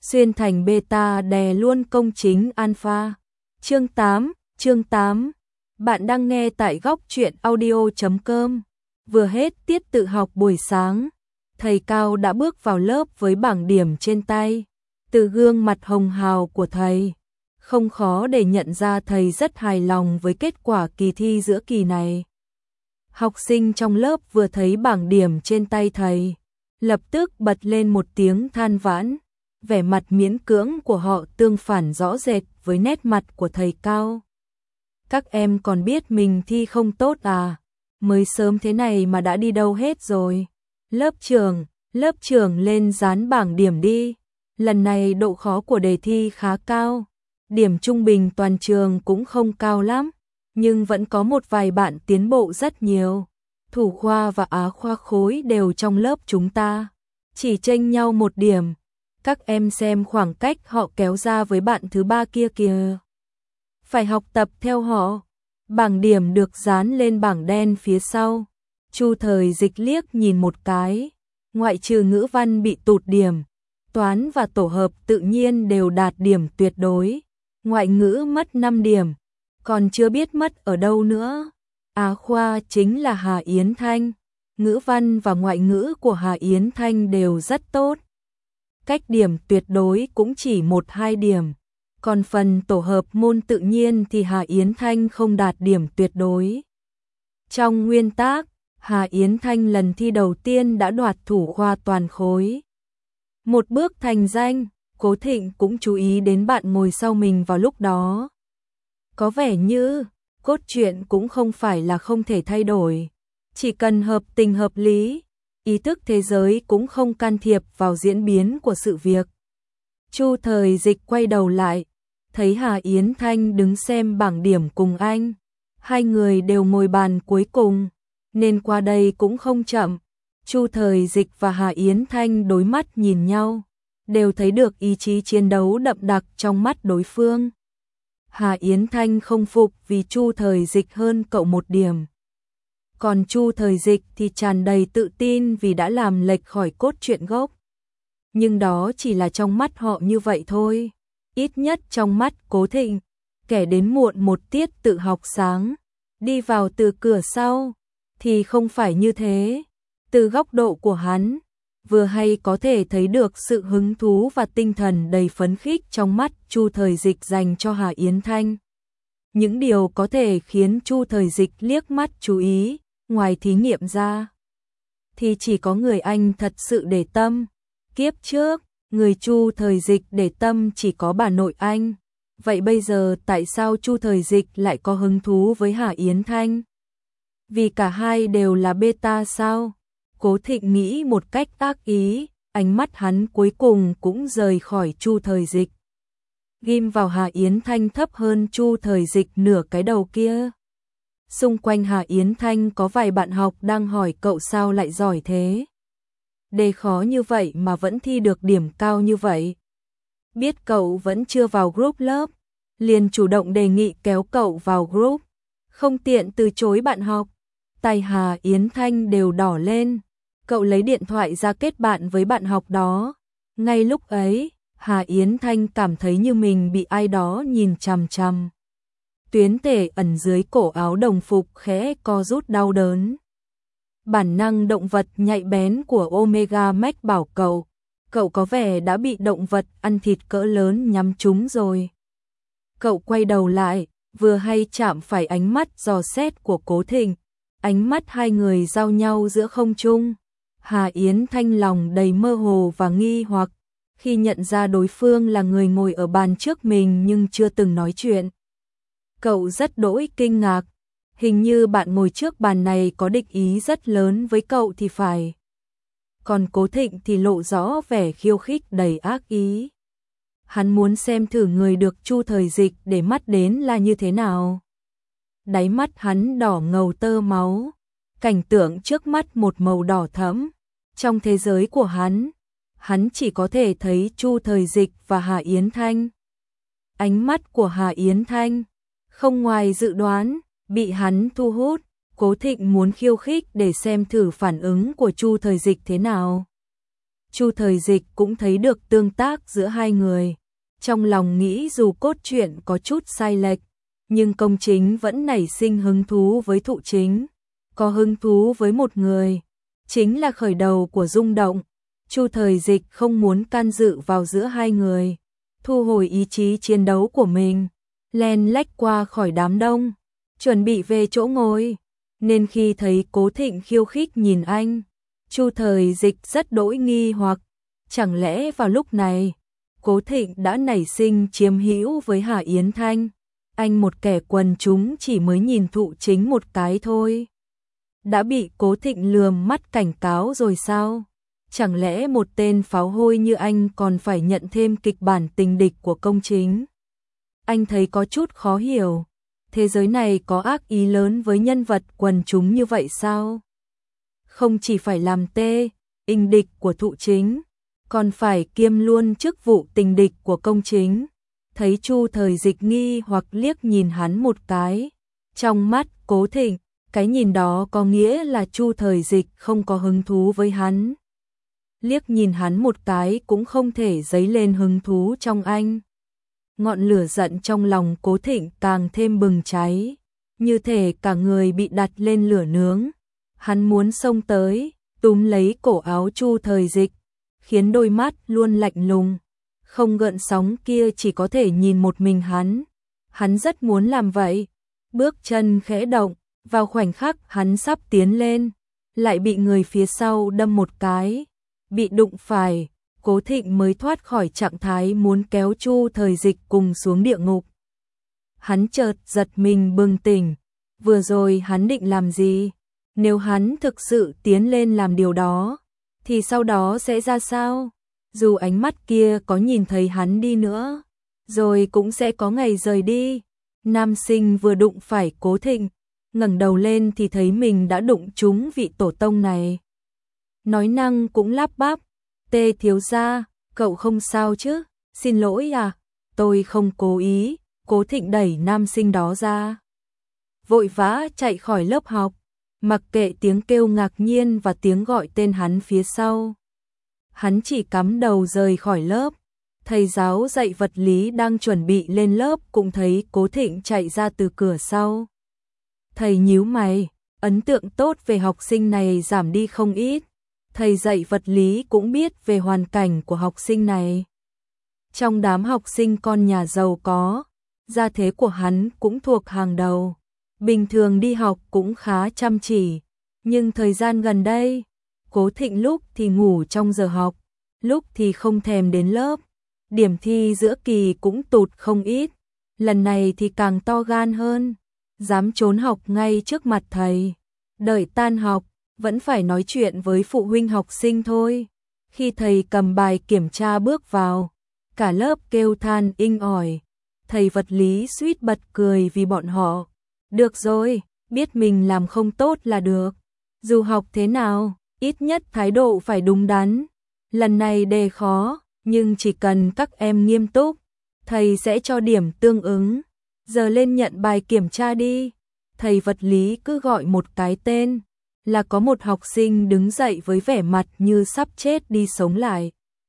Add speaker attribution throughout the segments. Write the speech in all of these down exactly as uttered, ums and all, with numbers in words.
Speaker 1: xuyên thành beta đè luôn công chính alpha. Chương tám, chương tám. Bạn đang nghe tại góc truyện audio chấm com. Vừa hết tiết tự học buổi sáng, thầy Cao đã bước vào lớp với bảng điểm trên tay. Từ gương mặt hồng hào của thầy, không khó để nhận ra thầy rất hài lòng với kết quả kỳ thi giữa kỳ này. Học sinh trong lớp vừa thấy bảng điểm trên tay thầy, lập tức bật lên một tiếng than vãn. Vẻ mặt miễn cưỡng của họ tương phản rõ rệt với nét mặt của thầy Cao. Các em còn biết mình thi không tốt à? Mới sớm thế này mà đã đi đâu hết rồi? Lớp trưởng, lớp trưởng lên dán bảng điểm đi. Lần này độ khó của đề thi khá cao. Điểm trung bình toàn trường cũng không cao lắm, nhưng vẫn có một vài bạn tiến bộ rất nhiều. Thủ khoa và á khoa khối đều trong lớp chúng ta, chỉ chênh nhau một điểm. Các em xem khoảng cách họ kéo ra với bạn thứ ba kia kìa. Phải học tập theo họ. Bảng điểm được dán lên bảng đen phía sau. Chu Thời Dịch liếc nhìn một cái. Ngoại trừ ngữ văn bị tụt điểm, toán và tổ hợp tự nhiên đều đạt điểm tuyệt đối. Ngoại ngữ mất năm điểm, còn chưa biết mất ở đâu nữa. Á khoa chính là Hà Yến Thanh. Ngữ văn và ngoại ngữ của Hà Yến Thanh đều rất tốt. Cách điểm tuyệt đối cũng chỉ một hai điểm. Còn phần tổ hợp môn tự nhiên thì Hà Yến Thanh không đạt điểm tuyệt đối. Trong nguyên tắc, Hà Yến Thanh lần thi đầu tiên đã đoạt thủ khoa toàn khối. Một bước thành danh, Cố Thịnh cũng chú ý đến bạn ngồi sau mình vào lúc đó. Có vẻ như, cốt truyện cũng không phải là không thể thay đổi. Chỉ cần hợp tình hợp lý, ý thức thế giới cũng không can thiệp vào diễn biến của sự việc. Chu Thời Dịch quay đầu lại, thấy Hà Yến Thanh đứng xem bảng điểm cùng anh. Hai người đều ngồi bàn cuối cùng, nên qua đây cũng không chậm. Chu Thời Dịch và Hà Yến Thanh đối mắt nhìn nhau, đều thấy được ý chí chiến đấu đậm đặc trong mắt đối phương. Hà Yến Thanh không phục vì Chu Thời Dịch hơn cậu một điểm. Còn Chu Thời Dịch thì tràn đầy tự tin vì đã làm lệch khỏi cốt truyện gốc. Nhưng đó chỉ là trong mắt họ như vậy thôi. Ít nhất trong mắt Cố Thịnh, kẻ đến muộn một tiết tự học sáng, đi vào từ cửa sau, thì không phải như thế. Từ góc độ của hắn, vừa hay có thể thấy được sự hứng thú và tinh thần đầy phấn khích trong mắt Chu Thời Dịch dành cho Hà Yến Thanh. Những điều có thể khiến Chu Thời Dịch liếc mắt chú ý, ngoài thí nghiệm ra, thì chỉ có người anh thật sự để tâm. Kiếp trước, người Chu Thời Dịch để tâm chỉ có bà nội anh. Vậy bây giờ tại sao Chu Thời Dịch lại có hứng thú với Hà Yến Thanh? Vì cả hai đều là beta sao? Cố Thịnh nghĩ một cách ác ý, ánh mắt hắn cuối cùng cũng rời khỏi Chu Thời Dịch. Ghim vào Hà Yến Thanh thấp hơn Chu Thời Dịch nửa cái đầu kia. Xung quanh Hà Yến Thanh có vài bạn học đang hỏi cậu sao lại giỏi thế. Đề khó như vậy mà vẫn thi được điểm cao như vậy. Biết cậu vẫn chưa vào group lớp, liền chủ động đề nghị kéo cậu vào group. Không tiện từ chối bạn học, tay Hà Yến Thanh đều đỏ lên. Cậu lấy điện thoại ra kết bạn với bạn học đó. Ngay lúc ấy, Hà Yến Thanh cảm thấy như mình bị ai đó nhìn chằm chằm. Tuyến tể ẩn dưới cổ áo đồng phục khẽ co rút đau đớn. Bản năng động vật nhạy bén của Omega Max bảo cậu, cậu có vẻ đã bị động vật ăn thịt cỡ lớn nhắm trúng rồi. Cậu quay đầu lại, vừa hay chạm phải ánh mắt dò xét của Cố Thịnh. Ánh mắt hai người giao nhau giữa không trung. Hà Yến Thanh lòng đầy mơ hồ và nghi hoặc, khi nhận ra đối phương là người ngồi ở bàn trước mình nhưng chưa từng nói chuyện. Cậu rất đỗi kinh ngạc, hình như bạn ngồi trước bàn này có địch ý rất lớn với cậu thì phải. Còn Cố Thịnh thì lộ rõ vẻ khiêu khích đầy ác ý. Hắn muốn xem thử người được Chu Thời Dịch để mắt đến là như thế nào. Đáy mắt hắn đỏ ngầu tơ máu, cảnh tượng trước mắt một màu đỏ thẫm. Trong thế giới của hắn, hắn chỉ có thể thấy Chu Thời Dịch và Hà Yến Thanh. Ánh mắt của Hà Yến Thanh, không ngoài dự đoán, bị hắn thu hút. Cố Thịnh muốn khiêu khích để xem thử phản ứng của Chu Thời Dịch thế nào. Chu Thời Dịch cũng thấy được tương tác giữa hai người. Trong lòng nghĩ dù cốt truyện có chút sai lệch, nhưng Công Chính vẫn nảy sinh hứng thú với Thụ Chính. Có hứng thú với một người, chính là khởi đầu của rung động. Chu Thời Dịch không muốn can dự vào giữa hai người, thu hồi ý chí chiến đấu của mình, len lách qua khỏi đám đông, chuẩn bị về chỗ ngồi. Nên khi thấy Cố Thịnh khiêu khích nhìn anh, Chu Thời Dịch rất đỗi nghi hoặc, chẳng lẽ vào lúc này Cố Thịnh đã nảy sinh chiếm hữu với Hà Yến Thanh? Anh một kẻ quần chúng chỉ mới nhìn Thụ Chính một cái thôi, đã bị Cố Thịnh lườm mắt cảnh cáo rồi sao? Chẳng lẽ một tên pháo hôi như anh còn phải nhận thêm kịch bản tình địch của Công Chính? Anh thấy có chút khó hiểu, thế giới này có ác ý lớn với nhân vật quần chúng như vậy sao? Không chỉ phải làm tê, inh địch của Thụ Chính, còn phải kiêm luôn chức vụ tình địch của Công Chính. Thấy Chu Thời Dịch nghi hoặc liếc nhìn hắn một cái, trong mắt Cố Thịnh, cái nhìn đó có nghĩa là Chu Thời Dịch không có hứng thú với hắn. Liếc nhìn hắn một cái cũng không thể dấy lên hứng thú trong anh. Ngọn lửa giận trong lòng Cố Thịnh càng thêm bừng cháy, như thể cả người bị đặt lên lửa nướng. Hắn muốn xông tới, túm lấy cổ áo Chu Thời Dịch, khiến đôi mắt luôn lạnh lùng, không gợn sóng kia chỉ có thể nhìn một mình hắn. Hắn rất muốn làm vậy, bước chân khẽ động, vào khoảnh khắc hắn sắp tiến lên, lại bị người phía sau đâm một cái, bị đụng phải. Cố Thịnh mới thoát khỏi trạng thái muốn kéo Chu Thời Dịch cùng xuống địa ngục. Hắn chợt giật mình bừng tỉnh, vừa rồi hắn định làm gì? Nếu hắn thực sự tiến lên làm điều đó, thì sau đó sẽ ra sao? Dù ánh mắt kia có nhìn thấy hắn đi nữa, rồi cũng sẽ có ngày rời đi. Nam sinh vừa đụng phải Cố Thịnh, ngẩng đầu lên thì thấy mình đã đụng trúng vị tổ tông này. Nói năng cũng lắp bắp, Tê thiếu gia, cậu không sao chứ? Xin lỗi à, tôi không cố ý. Cố Thịnh đẩy nam sinh đó ra, vội vã chạy khỏi lớp học, mặc kệ tiếng kêu ngạc nhiên và tiếng gọi tên hắn phía sau. Hắn chỉ cắm đầu rời khỏi lớp. Thầy giáo dạy vật lý đang chuẩn bị lên lớp cũng thấy Cố Thịnh chạy ra từ cửa sau. Thầy nhíu mày, ấn tượng tốt về học sinh này giảm đi không ít. Thầy dạy vật lý cũng biết về hoàn cảnh của học sinh này. Trong đám học sinh con nhà giàu có, gia thế của hắn cũng thuộc hàng đầu. Bình thường đi học cũng khá chăm chỉ, nhưng thời gian gần đây, Cố Thịnh lúc thì ngủ trong giờ học, lúc thì không thèm đến lớp. Điểm thi giữa kỳ cũng tụt không ít, lần này thì càng to gan hơn, dám trốn học ngay trước mặt thầy. Đợi tan học, vẫn phải nói chuyện với phụ huynh học sinh thôi. Khi thầy cầm bài kiểm tra bước vào, cả lớp kêu than inh ỏi. Thầy vật lý suýt bật cười vì bọn họ. Được rồi, biết mình làm không tốt là được. Dù học thế nào, ít nhất thái độ phải đúng đắn. Lần này đề khó, nhưng chỉ cần các em nghiêm túc, thầy sẽ cho điểm tương ứng. Giờ lên nhận bài kiểm tra đi. Thầy vật lý cứ gọi một cái tên, là có một học sinh đứng dậy với vẻ mặt như sắp chết đi sống lại.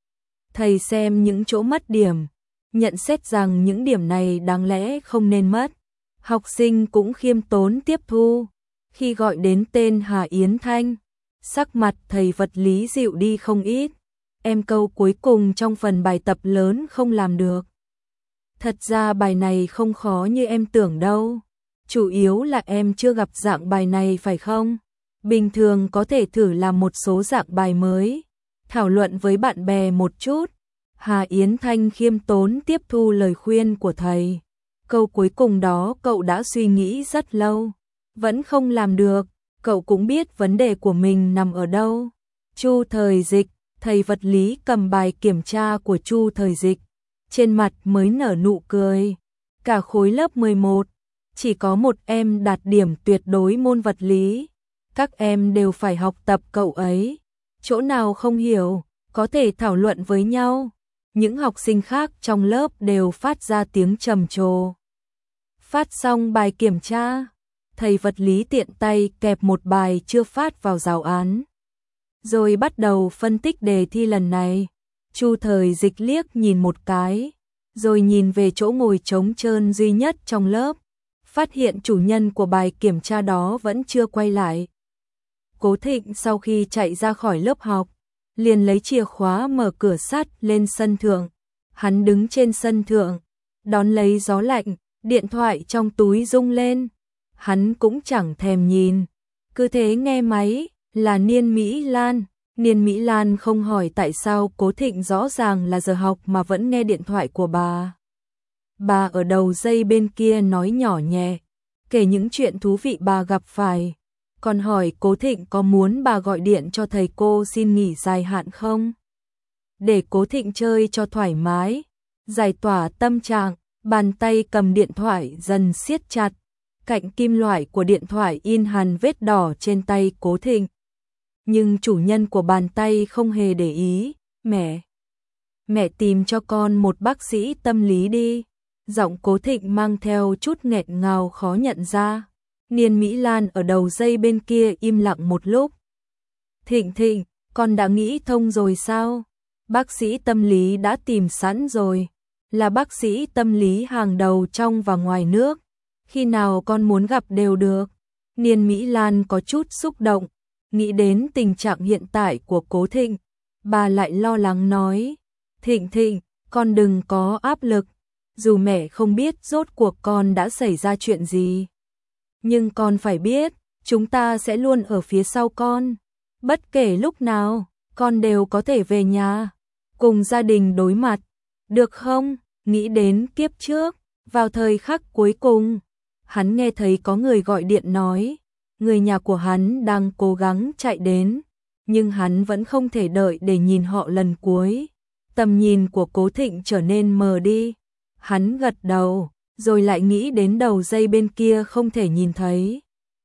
Speaker 1: Thầy xem những chỗ mất điểm, nhận xét rằng những điểm này đáng lẽ không nên mất. Học sinh cũng khiêm tốn tiếp thu. Khi gọi đến tên Hà Yến Thanh, sắc mặt thầy vật lý dịu đi không ít. Em câu cuối cùng trong phần bài tập lớn không làm được. Thật ra bài này không khó như em tưởng đâu. Chủ yếu là em chưa gặp dạng bài này phải không? Bình thường có thể thử làm một số dạng bài mới, thảo luận với bạn bè một chút. Hà Yến Thanh khiêm tốn tiếp thu lời khuyên của thầy. Câu cuối cùng đó cậu đã suy nghĩ rất lâu, vẫn không làm được. Cậu cũng biết vấn đề của mình nằm ở đâu. Chu Thời Dịch, thầy vật lý cầm bài kiểm tra của Chu Thời Dịch, trên mặt mới nở nụ cười. Cả khối lớp mười một, chỉ có một em đạt điểm tuyệt đối môn vật lý. Các em đều phải học tập cậu ấy. Chỗ nào không hiểu, có thể thảo luận với nhau. Những học sinh khác trong lớp đều phát ra tiếng trầm trồ. Phát xong bài kiểm tra, thầy vật lý tiện tay kẹp một bài chưa phát vào giáo án. rồi bắt đầu phân tích đề thi lần này. Chu Thời Dịch liếc nhìn một cái, rồi nhìn về chỗ ngồi trống trơn duy nhất trong lớp, phát hiện chủ nhân của bài kiểm tra đó vẫn chưa quay lại. Cố Thịnh sau khi chạy ra khỏi lớp học, liền lấy chìa khóa mở cửa sắt lên sân thượng. Hắn đứng trên sân thượng, đón lấy gió lạnh, điện thoại trong túi rung lên. Hắn cũng chẳng thèm nhìn, cứ thế nghe máy, là Niên Mỹ Lan. Niên Mỹ Lan không hỏi tại sao Cố Thịnh rõ ràng là giờ học mà vẫn nghe điện thoại của bà. Bà ở đầu dây bên kia nói nhỏ nhẹ, kể những chuyện thú vị bà gặp phải, còn hỏi Cố Thịnh có muốn bà gọi điện cho thầy cô xin nghỉ dài hạn không? Để Cố Thịnh chơi cho thoải mái, giải tỏa tâm trạng, bàn tay cầm điện thoại dần siết chặt, cạnh kim loại của điện thoại in hằn vết đỏ trên tay Cố Thịnh. Nhưng chủ nhân của bàn tay không hề để ý. Mẹ, mẹ tìm cho con một bác sĩ tâm lý đi. Giọng Cố Thịnh mang theo chút nghẹn ngào khó nhận ra. Niên Mỹ Lan ở đầu dây bên kia im lặng một lúc. Thịnh Thịnh, con đã nghĩ thông rồi sao? Bác sĩ tâm lý đã tìm sẵn rồi, là bác sĩ tâm lý hàng đầu trong và ngoài nước. Khi nào con muốn gặp đều được. Niên Mỹ Lan có chút xúc động, nghĩ đến tình trạng hiện tại của Cố Thịnh, bà lại lo lắng nói, Thịnh Thịnh, con đừng có áp lực, dù mẹ không biết rốt cuộc con đã xảy ra chuyện gì. Nhưng con phải biết, chúng ta sẽ luôn ở phía sau con, bất kể lúc nào, con đều có thể về nhà, cùng gia đình đối mặt, được không? Nghĩ đến kiếp trước, vào thời khắc cuối cùng, hắn nghe thấy có người gọi điện nói, người nhà của hắn đang cố gắng chạy đến, nhưng hắn vẫn không thể đợi để nhìn họ lần cuối. Tầm nhìn của Cố Thịnh trở nên mờ đi. Hắn gật đầu, rồi lại nghĩ đến đầu dây bên kia không thể nhìn thấy.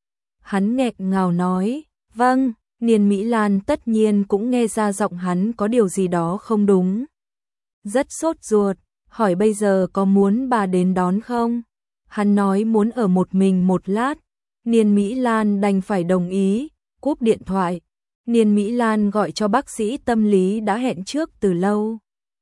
Speaker 1: Hắn nghẹn ngào nói, vâng. Niên Mỹ Lan tất nhiên cũng nghe ra giọng hắn có điều gì đó không đúng. Rất sốt ruột, hỏi bây giờ có muốn bà đến đón không? Hắn nói muốn ở một mình một lát. Niên Mỹ Lan đành phải đồng ý, cúp điện thoại. Niên Mỹ Lan gọi cho bác sĩ tâm lý đã hẹn trước từ lâu.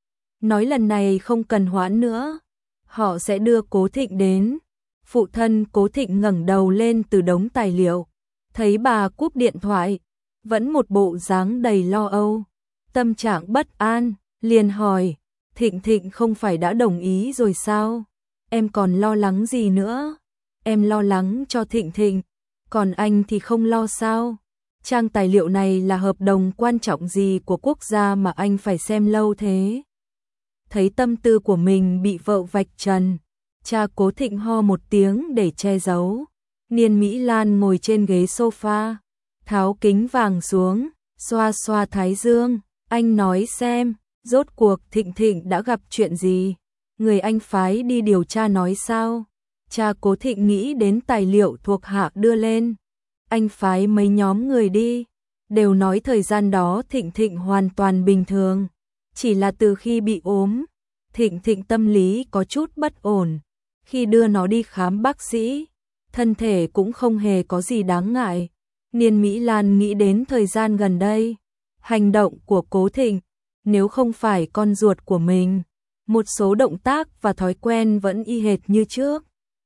Speaker 1: Nói lần này không cần hoãn nữa, họ sẽ đưa Cố Thịnh đến. Phụ thân Cố Thịnh ngẩng đầu lên từ đống tài liệu, thấy bà cúp điện thoại, vẫn một bộ dáng đầy lo âu, tâm trạng bất an, liền hỏi, Thịnh Thịnh không phải đã đồng ý rồi sao? Em còn lo lắng gì nữa? Em lo lắng cho Thịnh Thịnh, còn anh thì không lo sao? Trang tài liệu này là hợp đồng quan trọng gì của quốc gia mà anh phải xem lâu thế? Thấy tâm tư của mình bị vợ vạch trần, cha Cố Thịnh ho một tiếng để che giấu. Niên Mỹ Lan ngồi trên ghế sofa, tháo kính vàng xuống, xoa xoa thái dương. Anh nói xem, rốt cuộc Thịnh Thịnh đã gặp chuyện gì? Người anh phái đi điều tra nói sao? Cha Cố Thịnh nghĩ đến tài liệu thuộc hạ đưa lên. Anh phái mấy nhóm người đi, đều nói thời gian đó Thịnh Thịnh hoàn toàn bình thường. Chỉ là từ khi bị ốm, Thịnh Thịnh tâm lý có chút bất ổn. Khi đưa nó đi khám bác sĩ, thân thể cũng không hề có gì đáng ngại. Niên Mỹ Lan nghĩ đến thời gian gần đây, hành động của Cố Thịnh, nếu không phải con ruột của mình, một số động tác và thói quen vẫn y hệt như trước.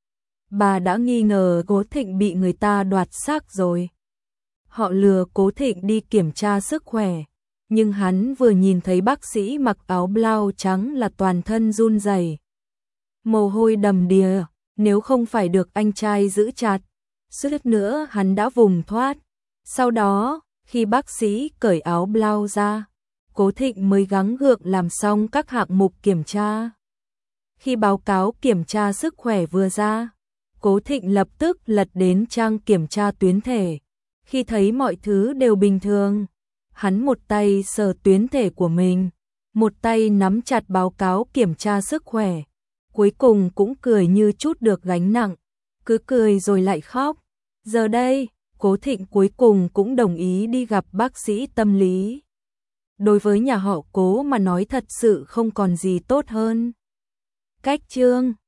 Speaker 1: Bà đã nghi ngờ Cố Thịnh bị người ta đoạt xác rồi. Họ lừa Cố Thịnh đi kiểm tra sức khỏe, nhưng hắn vừa nhìn thấy bác sĩ mặc áo blau trắng là toàn thân run rẩy, mồ hôi đầm đìa, nếu không phải được anh trai giữ chặt, suýt nữa hắn đã vùng thoát. Sau đó, khi bác sĩ cởi áo blau ra, Cố Thịnh mới gắng gượng làm xong các hạng mục kiểm tra. Khi báo cáo kiểm tra sức khỏe vừa ra, Cố Thịnh lập tức lật đến trang kiểm tra tuyến thể. Khi thấy mọi thứ đều bình thường, hắn một tay sờ tuyến thể của mình, một tay nắm chặt báo cáo kiểm tra sức khỏe. Cuối cùng cũng cười như chút được gánh nặng, cứ cười rồi lại khóc. Giờ đây, Cố Thịnh cuối cùng cũng đồng ý đi gặp bác sĩ tâm lý. Đối với nhà họ Cố mà nói thật sự không còn gì tốt hơn. Cách chương